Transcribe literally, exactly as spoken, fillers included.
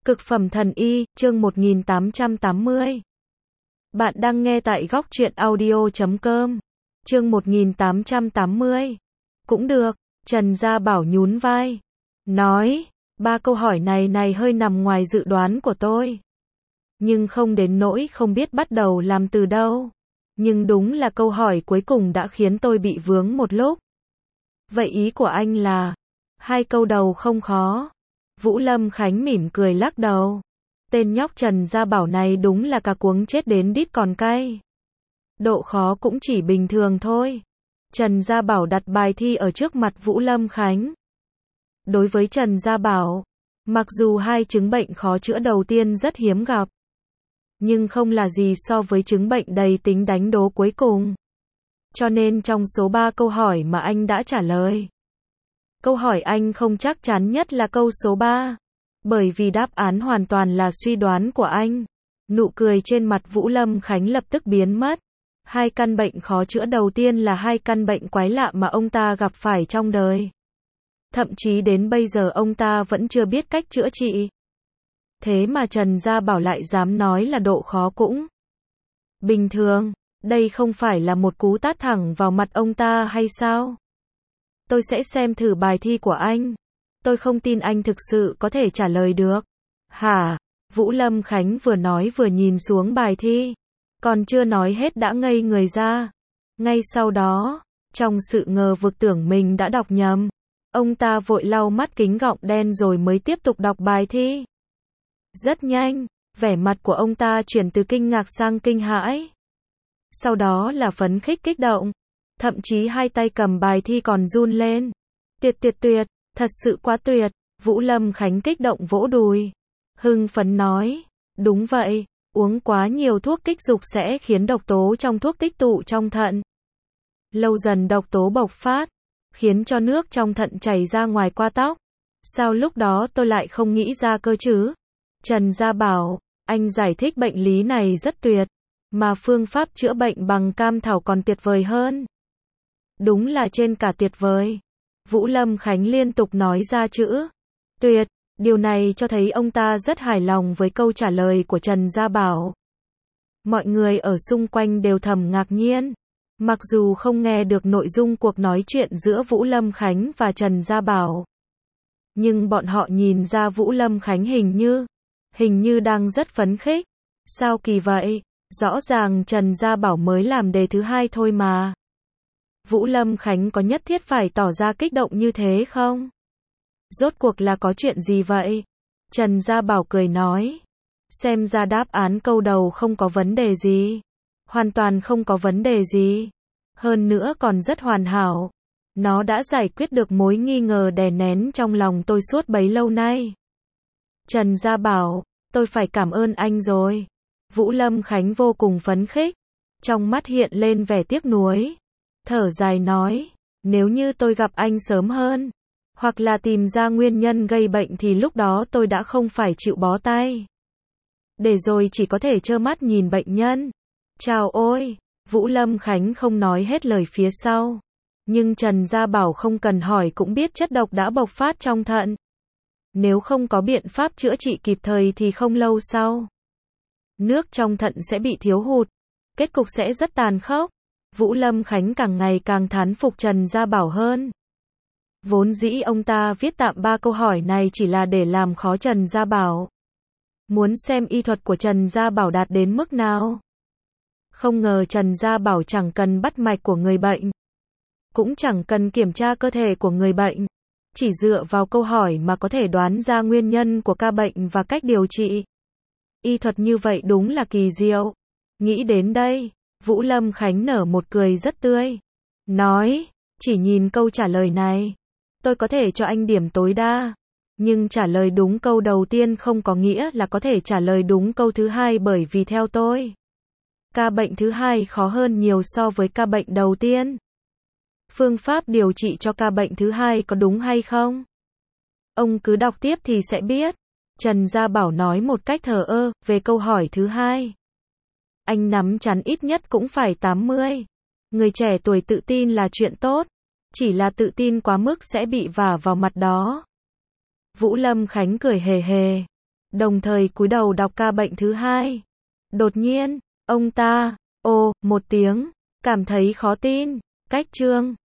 Cực phẩm thần y, chương một nghìn tám trăm tám mươi. Bạn đang nghe tại góc truyện audio chấm com. Chương một nghìn tám trăm tám mươi. Cũng được, Trần Gia Bảo nhún vai. Nói, ba câu hỏi này này hơi nằm ngoài dự đoán của tôi. Nhưng không đến nỗi không biết bắt đầu làm từ đâu. Nhưng đúng là câu hỏi cuối cùng đã khiến tôi bị vướng một lúc. Vậy ý của anh là, hai câu đầu không khó. Vũ Lâm Khánh mỉm cười lắc đầu. Tên nhóc Trần Gia Bảo này đúng là cà cuống chết đến đít còn cay. Độ khó cũng chỉ bình thường thôi. Trần Gia Bảo đặt bài thi ở trước mặt Vũ Lâm Khánh. Đối với Trần Gia Bảo, mặc dù hai chứng bệnh khó chữa đầu tiên rất hiếm gặp, nhưng không là gì so với chứng bệnh đầy tính đánh đố cuối cùng. Cho nên trong số ba câu hỏi mà anh đã trả lời, câu hỏi anh không chắc chắn nhất là câu số ba. Bởi vì đáp án hoàn toàn là suy đoán của anh. Nụ cười trên mặt Vũ Lâm Khánh lập tức biến mất. Hai căn bệnh khó chữa đầu tiên là hai căn bệnh quái lạ mà ông ta gặp phải trong đời. Thậm chí đến bây giờ ông ta vẫn chưa biết cách chữa trị. Thế mà Trần Gia Bảo lại dám nói là độ khó cũng bình thường. Đây không phải là một cú tát thẳng vào mặt ông ta hay sao? Tôi sẽ xem thử bài thi của anh. Tôi không tin anh thực sự có thể trả lời được. Hả? Vũ Lâm Khánh vừa nói vừa nhìn xuống bài thi. Còn chưa nói hết đã ngây người ra. Ngay sau đó, trong sự ngờ vực tưởng mình đã đọc nhầm, ông ta vội lau mắt kính gọng đen rồi mới tiếp tục đọc bài thi. Rất nhanh, vẻ mặt của ông ta chuyển từ kinh ngạc sang kinh hãi. Sau đó là phấn khích kích động. Thậm chí hai tay cầm bài thi còn run lên. Tuyệt tuyệt tuyệt. Thật sự quá tuyệt, Vũ Lâm Khánh kích động vỗ đùi. Hưng phấn nói, đúng vậy, uống quá nhiều thuốc kích dục sẽ khiến độc tố trong thuốc tích tụ trong thận. Lâu dần độc tố bộc phát, khiến cho nước trong thận chảy ra ngoài qua tóc. Sao lúc đó tôi lại không nghĩ ra cơ chứ? Trần Gia Bảo, anh giải thích bệnh lý này rất tuyệt, mà phương pháp chữa bệnh bằng cam thảo còn tuyệt vời hơn. Đúng là trên cả tuyệt vời. Vũ Lâm Khánh liên tục nói ra chữ tuyệt, điều này cho thấy ông ta rất hài lòng với câu trả lời của Trần Gia Bảo. Mọi người ở xung quanh đều thầm ngạc nhiên, mặc dù không nghe được nội dung cuộc nói chuyện giữa Vũ Lâm Khánh và Trần Gia Bảo. Nhưng bọn họ nhìn ra Vũ Lâm Khánh hình như, hình như đang rất phấn khích. Sao kỳ vậy? Rõ ràng Trần Gia Bảo mới làm đề thứ hai thôi mà. Vũ Lâm Khánh có nhất thiết phải tỏ ra kích động như thế không? Rốt cuộc là có chuyện gì vậy? Trần Gia Bảo cười nói. Xem ra đáp án câu đầu không có vấn đề gì. Hoàn toàn không có vấn đề gì. Hơn nữa còn rất hoàn hảo. Nó đã giải quyết được mối nghi ngờ đè nén trong lòng tôi suốt bấy lâu nay. Trần Gia Bảo, tôi phải cảm ơn anh rồi. Vũ Lâm Khánh vô cùng phấn khích. Trong mắt hiện lên vẻ tiếc nuối. Thở dài nói, nếu như tôi gặp anh sớm hơn, hoặc là tìm ra nguyên nhân gây bệnh thì lúc đó tôi đã không phải chịu bó tay. Để rồi chỉ có thể trơ mắt nhìn bệnh nhân. Chào ôi, Vũ Lâm Khánh không nói hết lời phía sau. Nhưng Trần Gia Bảo không cần hỏi cũng biết chất độc đã bộc phát trong thận. Nếu không có biện pháp chữa trị kịp thời thì không lâu sau, nước trong thận sẽ bị thiếu hụt. Kết cục sẽ rất tàn khốc. Vũ Lâm Khánh càng ngày càng thán phục Trần Gia Bảo hơn. Vốn dĩ ông ta viết tạm ba câu hỏi này chỉ là để làm khó Trần Gia Bảo. Muốn xem y thuật của Trần Gia Bảo đạt đến mức nào. Không ngờ Trần Gia Bảo chẳng cần bắt mạch của người bệnh, cũng chẳng cần kiểm tra cơ thể của người bệnh. Chỉ dựa vào câu hỏi mà có thể đoán ra nguyên nhân của ca bệnh và cách điều trị. Y thuật như vậy đúng là kỳ diệu. Nghĩ đến đây, Vũ Lâm Khánh nở một cười rất tươi. Nói, chỉ nhìn câu trả lời này, tôi có thể cho anh điểm tối đa. Nhưng trả lời đúng câu đầu tiên không có nghĩa là có thể trả lời đúng câu thứ hai, bởi vì theo tôi, ca bệnh thứ hai khó hơn nhiều so với ca bệnh đầu tiên. Phương pháp điều trị cho ca bệnh thứ hai có đúng hay không? Ông cứ đọc tiếp thì sẽ biết. Trần Gia Bảo nói một cách thờ ơ về câu hỏi thứ hai. Anh nắm chắn ít nhất cũng phải tám mươi. Người trẻ tuổi tự tin là chuyện tốt. Chỉ là tự tin quá mức sẽ bị vả vào mặt đó. Vũ Lâm Khánh cười hề hề. đồng thời cúi đầu đọc ca bệnh thứ hai. Đột nhiên, ông ta, ồ, một tiếng, cảm thấy khó tin. Cách Trương